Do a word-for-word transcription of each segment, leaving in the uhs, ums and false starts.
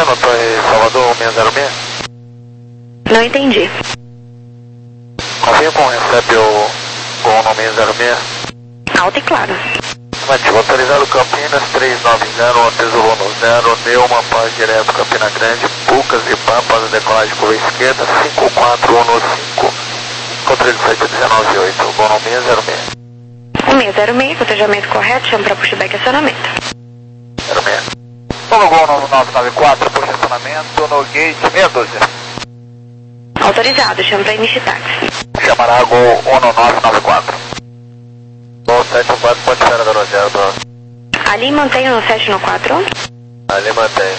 na Torre Salvador seiscentos e seis? Não entendi. Confirma com recebe o Gol no seiscentos e seis. Alto e claro. Ativo autorizado Campinas três nove zero, Tesouro no zero, Neuma, Paz direto Campina Grande, Pucas e Pampas, decolagem curva esquerda, cinco quatro um cinco, controle sete dezenove oito, Gol no seiscentos e seis. um seis zero seis, cotejamento correto, chama para pushback acionamento. zero seis. Polo Gol no nove nove quatro, puxa acionamento no gate meia dúzia. Autorizado, chama para initiar táxi. Chamará Gol um no nove nove quatro. Gol sete quatro, pode ser na zero doze. Ali mantém no sete no quatro. Ali mantém.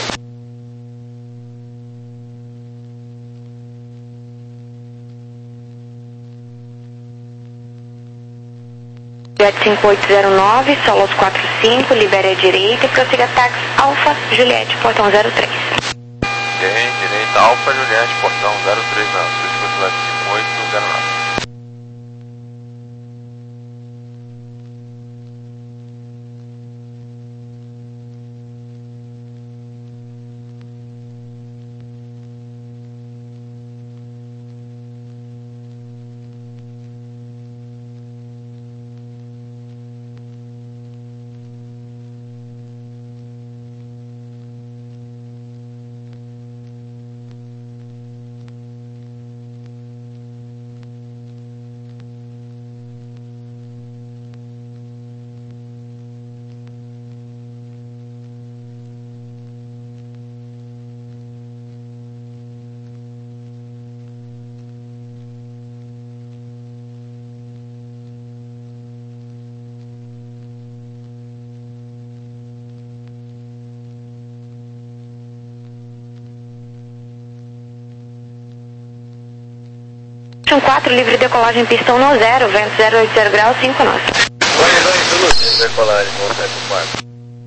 Jet cinco oito zero nove, Solos quatro cinco, libere a direita e prossiga táxi Alfa Juliette, portão zero três. Ok, direita Alfa Juliette, portão zero três, não, Cisco cinco oito zero nove. quatro, livre decolagem, pistão no zero, vento zero oito zero graus, cinco nós. Oi, oi, tudo bem, decolagem, vou sete quatro.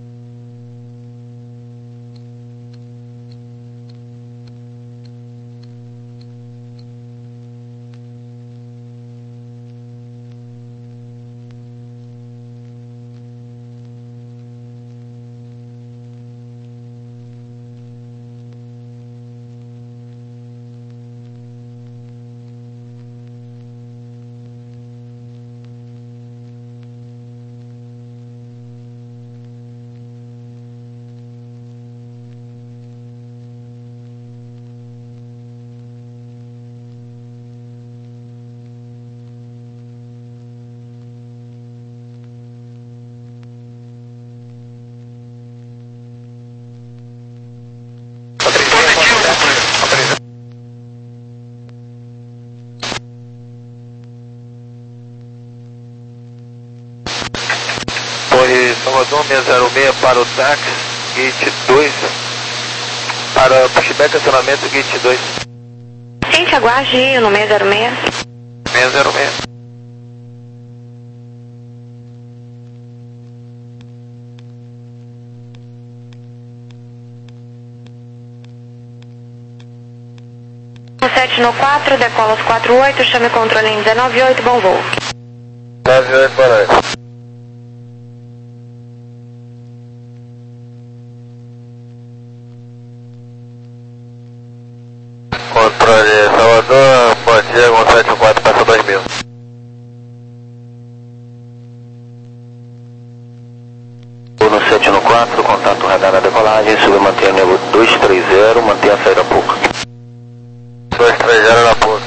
Torre Salvador seiscentos e seis para o táxi, gate dois, para pushback acionamento, gate dois. Gente, aguarde no seiscentos e seis. seiscentos e seis. sete no quatro, decola os quatro oito, chame controle em dezenove oito, bom voo. nove oito, boa noite. Controle Salvador, bom dia, um sete quatro, passa dois mil. No sete no quatro, contato radar na decolagem, sube mantenha nível dois três zero, mantenha a saída pouca. dois três zero na pouca.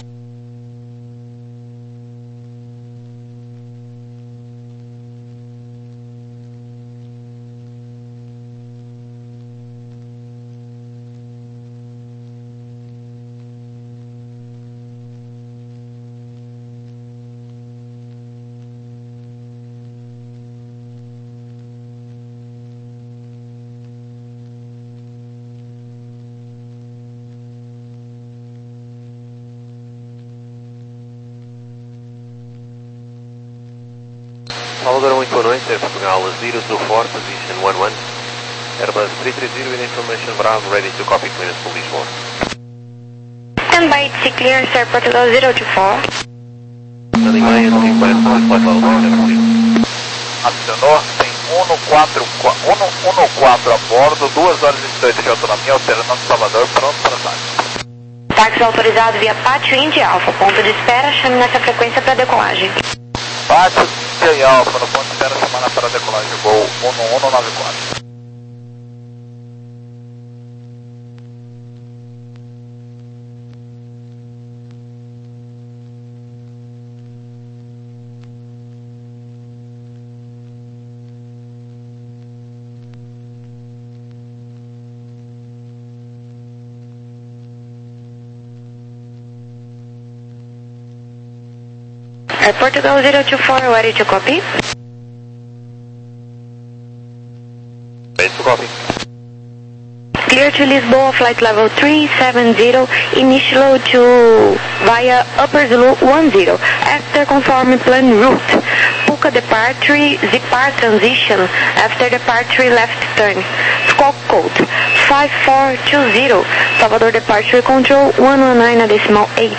Salvador muito boa noite, Air Portugal, zero two four, position one one. Airbus three thirty with information Bravo, ready to copy clearance for this one. Stand by, T C clearance, Air Portugal zero two four. Standing by, and looking by, flight level one seven zero. Acionou, tem um quatro a bordo, duas horas e dezoito de autonomia, alternando Salvador, pronto para táxi. Táxi autorizado via Pátio Indy Alpha, ponto de espera, chame nessa frequência para decolagem. Pátio Indy Alpha, no ponto de espera, chamando para decolagem, voo um um nove quatro. Air Portugal zero two four, ready to copy? Ready to copy. Clear to Lisboa, flight level three seven zero, initial load to via Upper Zulu one zero, after conforming plan route. Puka departure, Zipar transition, after departure left turn. Squawk code five four two zero, Salvador departure control one one nine decimal eight.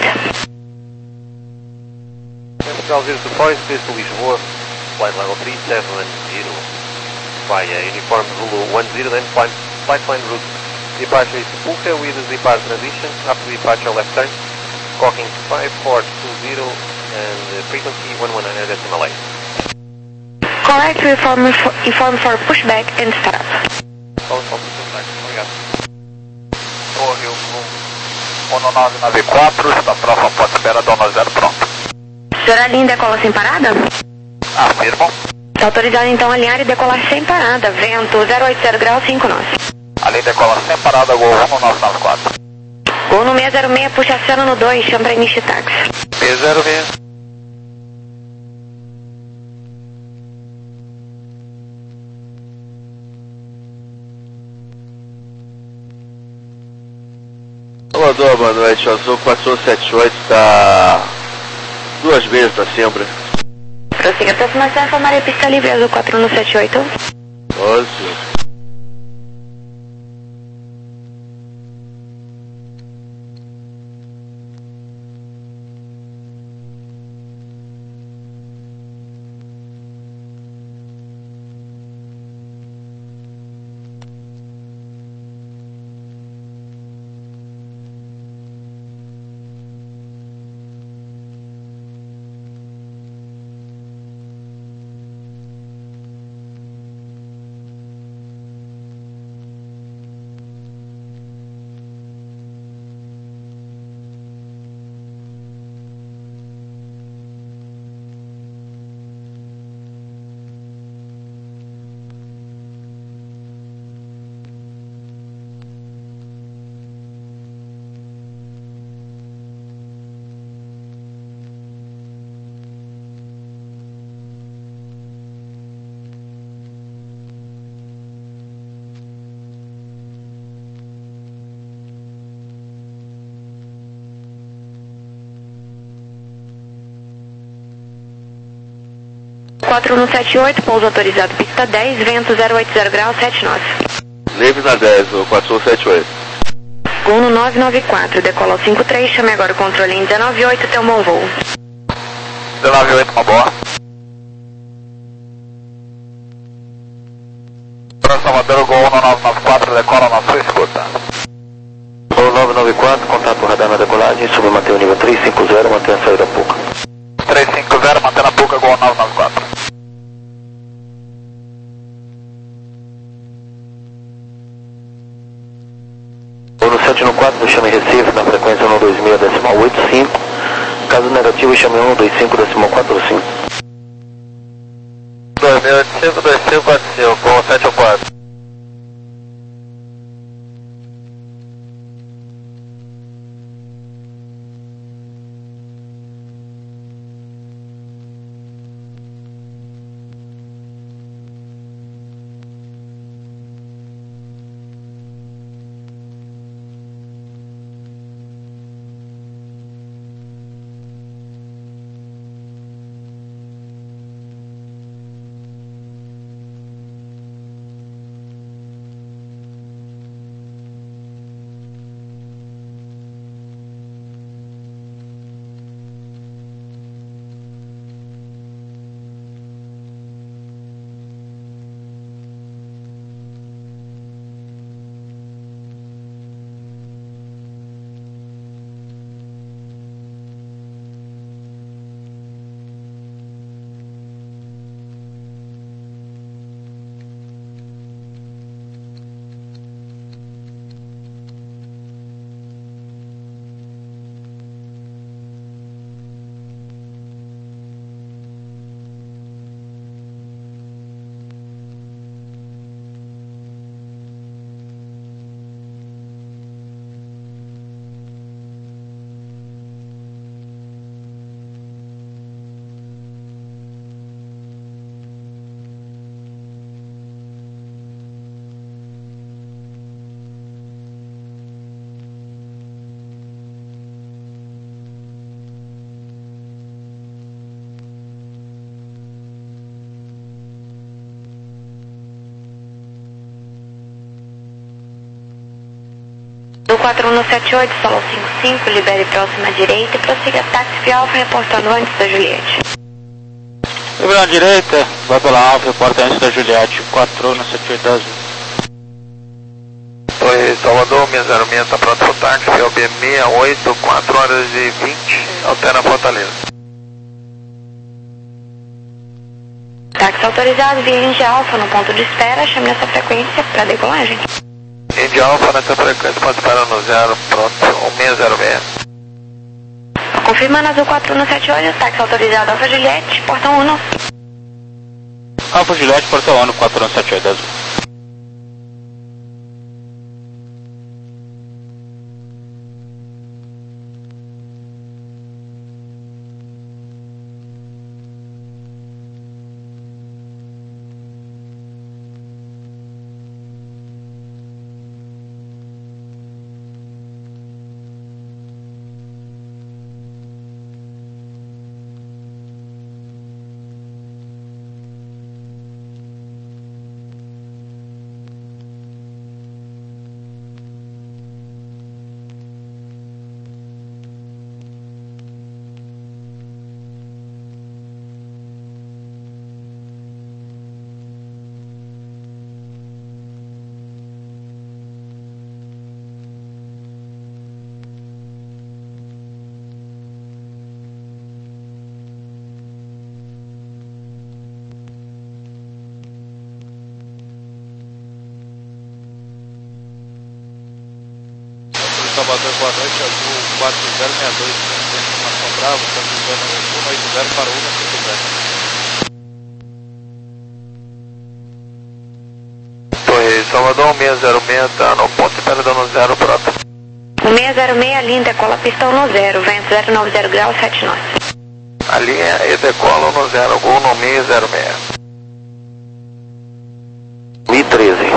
Portugal zero two four, clear to Lisboa, flight level three seven zero, via Uniform Zulu one zero, then flight, flight line route. Departure is Puka with Zipar transition, after departure left turn, squawking five four two zero, and uh, frequency one one nine decimal eight. Correct, we inform, inform for pushback and startup. Vamos para o pushback, obrigado. Torre um nove nove quatro, está próximo, pode espera, dona zero, pronto. Será linha decola sem parada? Afirmo. Está autorizado então alinhar e decolar sem parada, vento zero oito zero graus cinco nós. Ali decola sem parada, gol um nove nove quatro. Gol no seis zero seis, puxa aceno no dois, chama para início táxi. seis zero seis. Salvador, boa noite, Azul quatro um sete oito está duas vezes para sempre. Prossiga, aproximação, informaria pista livre, Azul quatro um sete oito. doze. quatro um sete oito, pouso autorizado, pista dez, vento zero oito zero graus, sete nós. Livre na dez, o quatro um sete oito. Gol no nove nove quatro, decola ao cinco três, chame agora o controle em dezenove oito, tem um bom voo. dezenove oito, uma boa. Para Salvador, gol um nove nove quatro, decola na sua escuta. Gol nove nove quatro, contato radar na decolagem, sube manter o nível três cinco zero, mantenha a saída Puca. três cinco zero, mantendo a Puca, gol nove nove quatro. Gol no sete um quatro, chame Recife na frequência um dois seis decimal oito cinco. Caso negativo, chame um dois cinco decimal quatro cinco. dois mil e oito cinco, dois cinco quatro cinco, gol sete um quatro. quatro um sete oito, solo cinco cinco, libere próxima direita e prossiga táxi via Alfa, reportando antes da Juliette. Libera à direita, vai pela Alfa, reporta antes da Juliette, quatro um sete oito azul. Oi, Salvador, seis zero seis, está pronto para o táxi, F B sessenta e oito, quatro horas e vinte, altera Fortaleza. Táxi autorizado via Índia Alfa no ponto de espera, chame essa frequência para decolagem. Índia Alfa nessa frequência, pode esperar no zero, pronto, seis zero seis. Confirmando azul quatro um sete oito, táxi autorizado Alfa Juliette, portão um. Alfa Juliette, portão um, quatro um sete oito azul. Salvador, boa noite, azul quatro zero seis dois, informação Bravo, estamos usando um oito zero para um cinco zero. Torre Salvador, seis zero seis, está no ponto de espera dando zero, pronto. O seis zero seis, linha decola pistão no zero, vento zero nove zero graus, sete nós. A linha e decola no zero, gol no seis zero seis. Mi treze.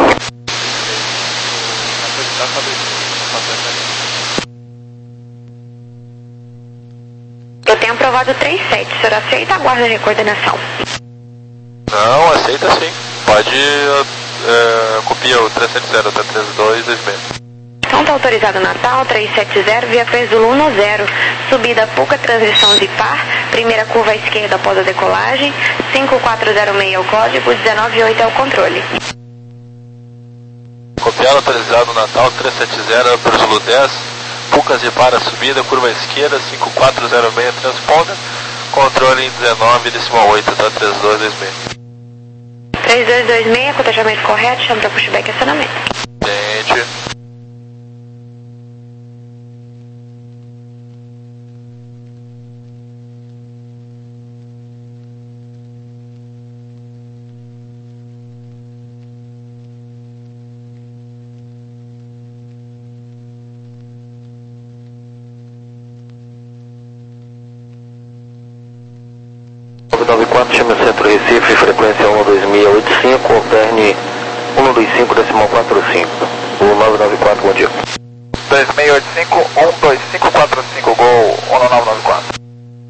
Eu tenho aprovado três sete, o senhor aceita? Aguarda a coordenação. Não, aceita sim. Pode é, copiar o três sete zero até três dois dois seis. Então está autorizado Natal, três sete zero, via Presulo um no zero. Subida Puca, transição Zipar, primeira curva à esquerda após a decolagem, cinco quatro zero seis é o código, dezenove oito é o controle. Copiado, autorizado Natal, três sete zero, Presulo dez. Pucas de para subida, curva esquerda, cinco quatro zero seis, transponda, controle em dezenove, decimal oito, tá, três dois dois seis. três dois dois seis, cotejamento correto, chama para pushback e acionamento. Gente. nove quatro, chama Centro Recife, frequência um dois seis oito cinco, alterne um dois cinco, decimal quatro cinco. O nove nove quatro, bom dia. dois seis oito cinco, um dois cinco quatro cinco, gol um nove nove quatro.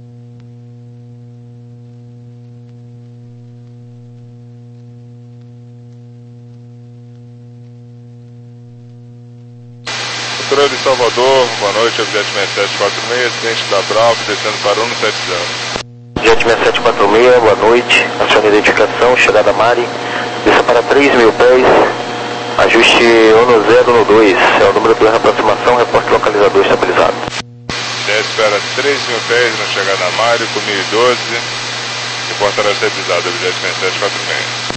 Controle de Salvador, boa noite, objeto seis sete quatro seis, cliente da Bravo, descendo para um sete zero. Jet seis sete quatro seis, boa noite, acione a identificação, chegada Mari, desça para três mil pés, ajuste um zero no dois, é o número dois na aproximação, reporte localizador estabilizado. Desce para três mil pés na chegada Mari, com mil e doze, reportará estabilizado, objeto seis sete quatro seis.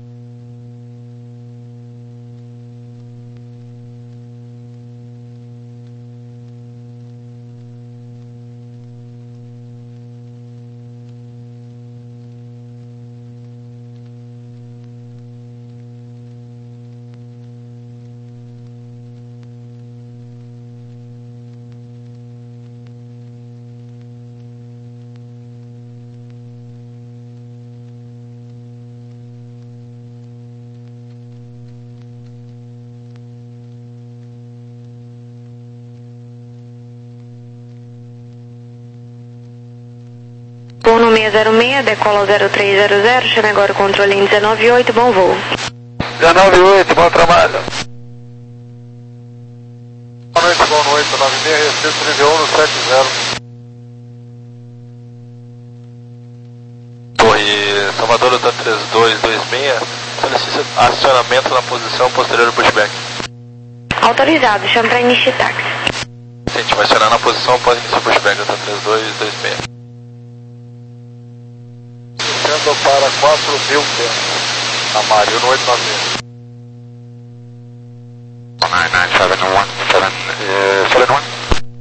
Turno seis zero seis, decola zero três zero zero, chame agora o controle em dezenove oito, bom voo. dezenove oito, bom trabalho. Boa noite, boa noite. meia Receita, nível um no sete zero. Torre Salvador, Delta três dois dois seis, solicita acionamento na posição posterior do pushback. Autorizado, chama para iniciar táxi. A gente vai acionar na posição após iniciar o pushback, Delta três dois dois seis. Sendo para quatro mil pés. Amário, no oito nove seis. nine nine seven one seven seven one.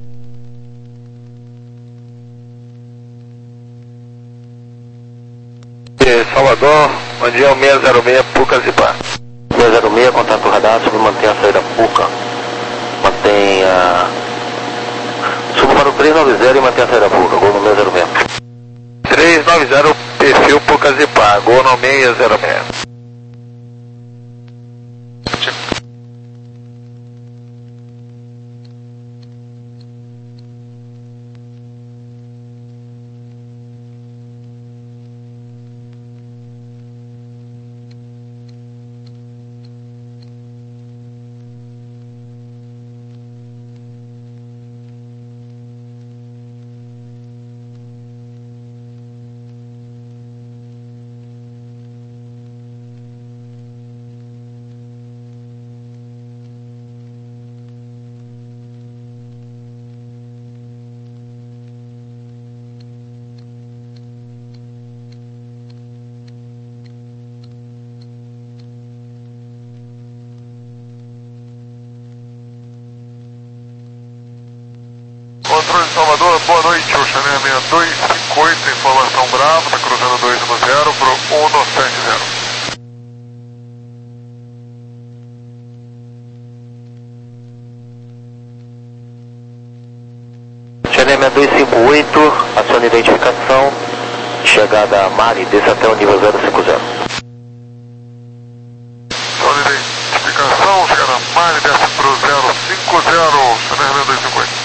Salvador, bom dia, seis zero seis, Puca Zipar. seis zero seis, contato radar, sub mantém a saída Puca. Mantém a... Suba para o três nove zero e mantém a saída Puca, gol no seis zero seis. três nove zero, perfil Puca Zipar, gol no seis zero seis. Controle de Salvador, boa noite, o Chanel seis dois cinco oito, informação Bravo, está cruzando dois um zero para o um sete zero. Chanel seis dois cinco oito, aciona identificação, chegada a Mari, desça até o nível zero cinco zero. Aciona identificação, chegada a Mari, desce para o zero cinco zero, Chanel seis dois cinco oito.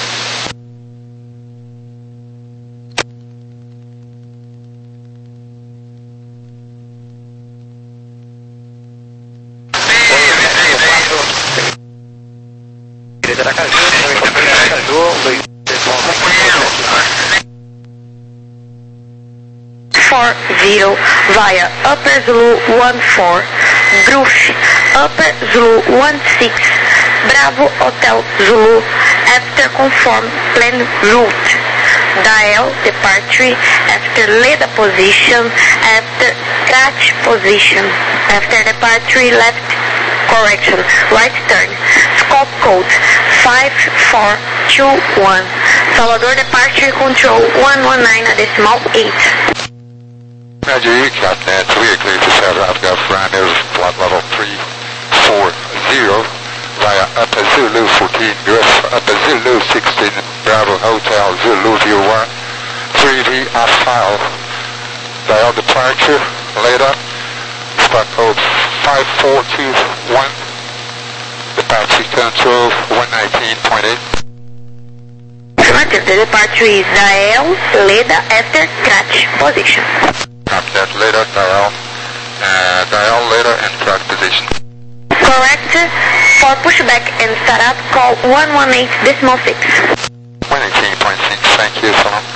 four zero via Upper Zulu one four, Groof, Upper Zulu one six, Bravo Hotel Zulu, after conform plan route. Dial departure after Leda position, after Cratch position, after departure left correction, right turn, scope code five four two one, Salvador departure control one one nine decimal eight. Magic, Captain three, clear to South Africa, Flanders, flight level three four zero, via Upper Zulu fourteen, U S Upper Zulu sixteen, Bravo Hotel Zulu View one, three V off file, dial departure, later, spot code five four two one, departure control one nineteen point eight. Affirmative, the departure is dial, Leda after Cratch position. Copy that, later, dial, uh, dial, later, and track position. Correct, for pushback and startup, call one one eight decimal six. one eighteen point six, thank you, so long.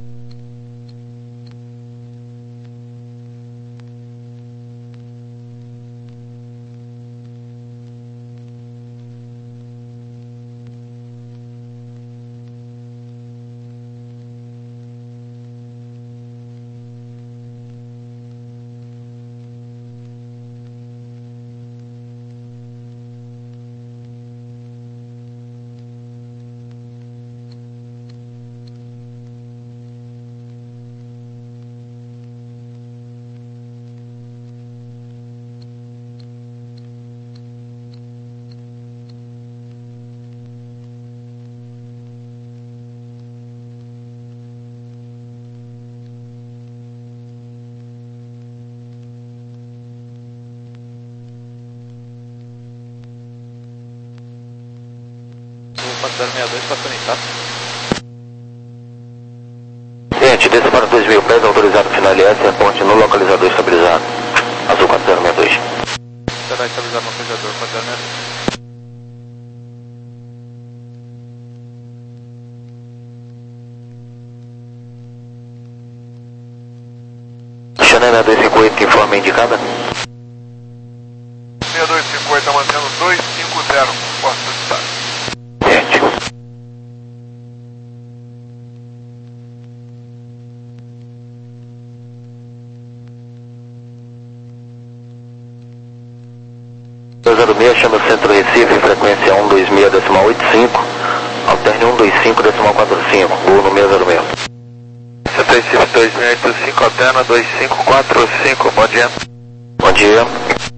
zero seis dois para conectar. Gente, desça para dois mil pés, autorizado final L S, ponte no localizador estabilizado. Azul quatro zero seis dois. Será estabilizado no localizador quatro zero seis dois. seis dois cinco oito, informe indicada. seis dois cinco oito, está mantendo dois cinco zero, posto de estado. Gente. dois zero seis, chama Centro Recife, frequência um dois seis, decimal oito cinco, alterne um dois cinco, decimal quatro cinco, voo no seis zero seis. Centro Recife dois seis oito cinco, alterna dois cinco quatro cinco, bom dia. Bom dia.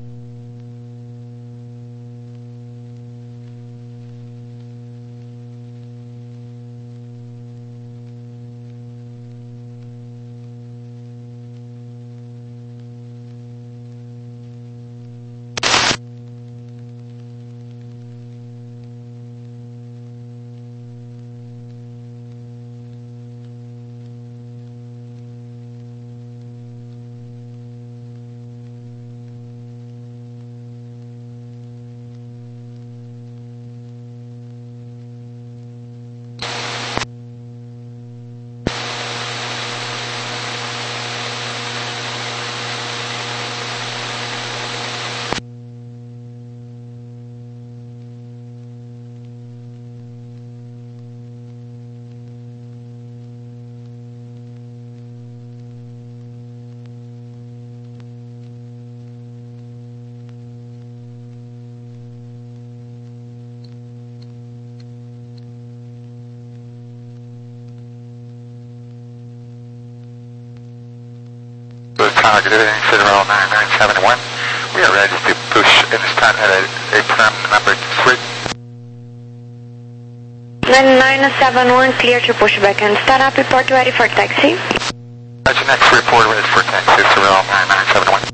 Targeted Federal nine nine seven one. We are ready to push and start at a, a tram number three. nine nine seven one, clear to push back and start up, report ready for taxi. Roger, next report ready for taxi, Federal nine nine seven one.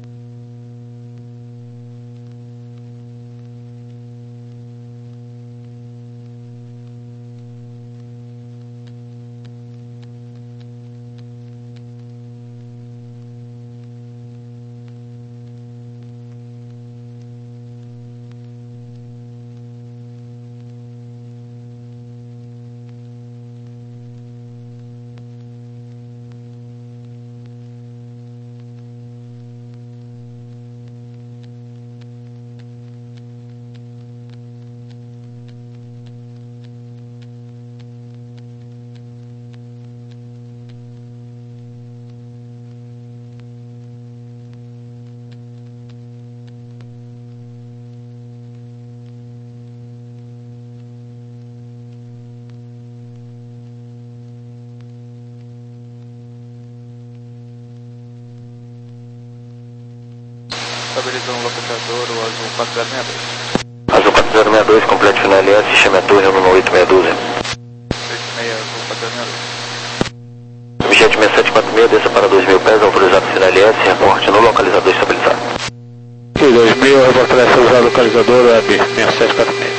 Estabilizando o localizador, o azul quatro zero seis dois. Azul quatro zero seis dois, complete final L S, chame a torre no oito seis um dois. oito seis, azul quatro zero seis dois. Objeto seis sete quatro seis, desça para dois mil pés, autorizado final L S, reporte no localizador estabilizado. dois mil, reporte usado localizador web seis sete quatro seis.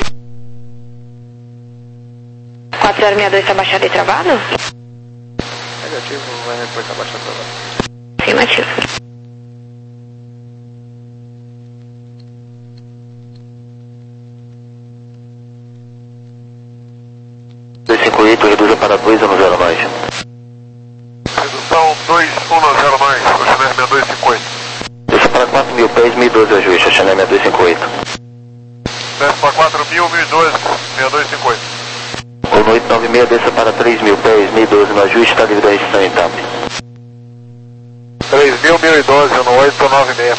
quatro zero seis dois está baixado e travado? Negativo, vai reportar baixado e travado. Afirmativo. dois cinco oito, reduza para dois um zero mais. Redução dois um zero mais, Oceaner seis dois cinco oito. Desça para quatro mil pés, mil e doze ajuste, Oceaner seis dois cinco oito. Desce para quatro mil, mil e doze, seis dois cinco oito. O no oito nove seis, desça para três mil pés, mil e doze no ajuste, está livre da restrição em T A P. três mil, mil e doze no oito nove seis.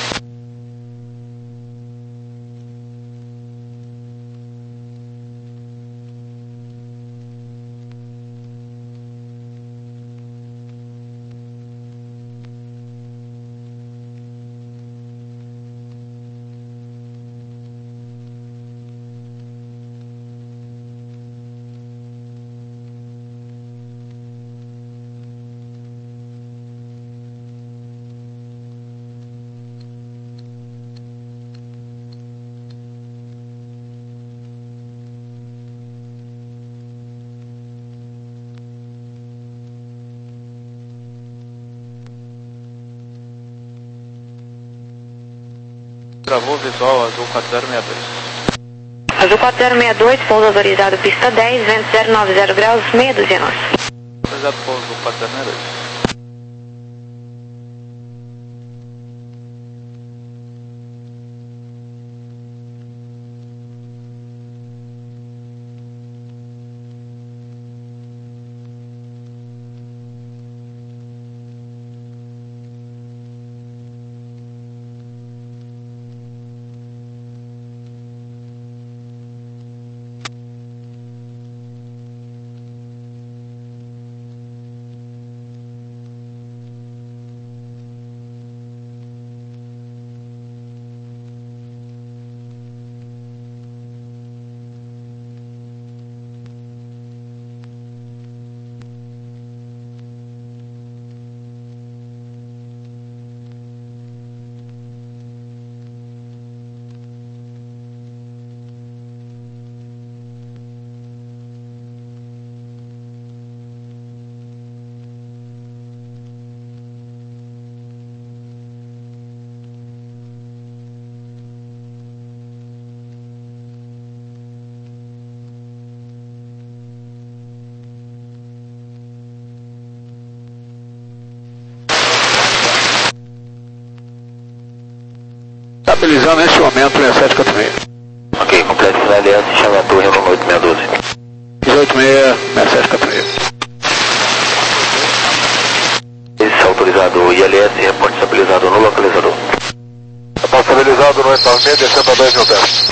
Travou visual azul quatro zero seis dois. Azul quatro zero seis dois, pouso autorizado pista dez, vento zero nove zero graus, meia dúzia nós. Autorizado pouso quatro zero seis dois. Estabilizando nesse momento sessenta e sete quatro seis. Ok, complete o L S, chame a torre no oito seis um dois. dezoito seis, sessenta e sete quatro seis. Esse autorizado I L S, reporte estabilizado no localizador. Está estabilizado no oito nove seis, descendo a dois mil pés.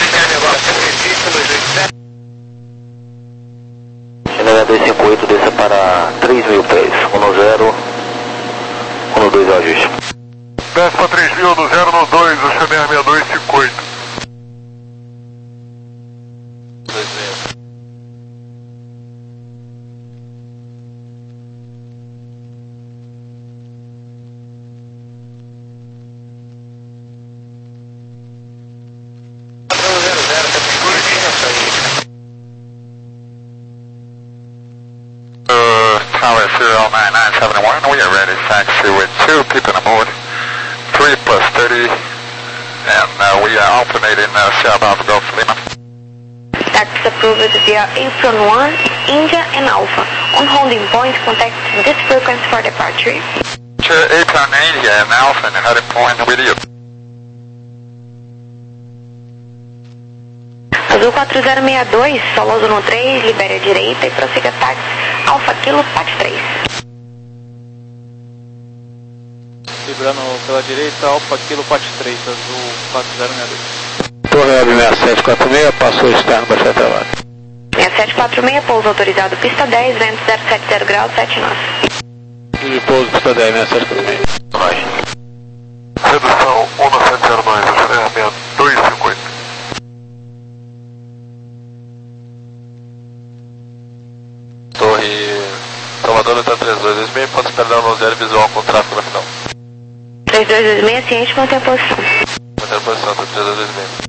N H dois cinco oito, desça para três mil pés. um zero, um dois é o ajuste. Desce para três mil, no zero, no dois, o C B R seis dois cinco oito. Tower zero nine nine seven one, we are ready to taxi with two people aboard, three plus thirty, and uh, we are alternating uh, South Alpha Golf Lima. Taxi approved via Apron one, India and Alpha. On holding point, contact this frequency for departure. Apron India and Alpha and heading point with you. Azul quatro zero seis dois, Soloso no três, libere a direita e prossiga táxi Alfa Kilo Pat três. Librando pela direita, Alfa Kilo Pat três, Azul quatro zero seis dois. Torre Web sessenta e sete quatro seis, passou externo, baixo trabalho. sessenta e sete quatro seis, pouso autorizado, pista dez, vento zero sete zero graus, sete nós. E pouso, pista dez, sessenta e sete quatro seis. Nós. Redução um sete zero dois, o C B R seis dois cinco oito. Torre Salvador está três dois dois seis, pontos perdão no zero visual com tráfego na final. três dois dois seis, ciente, mantém a posição. Mantém a posição, tá três dois dois seis.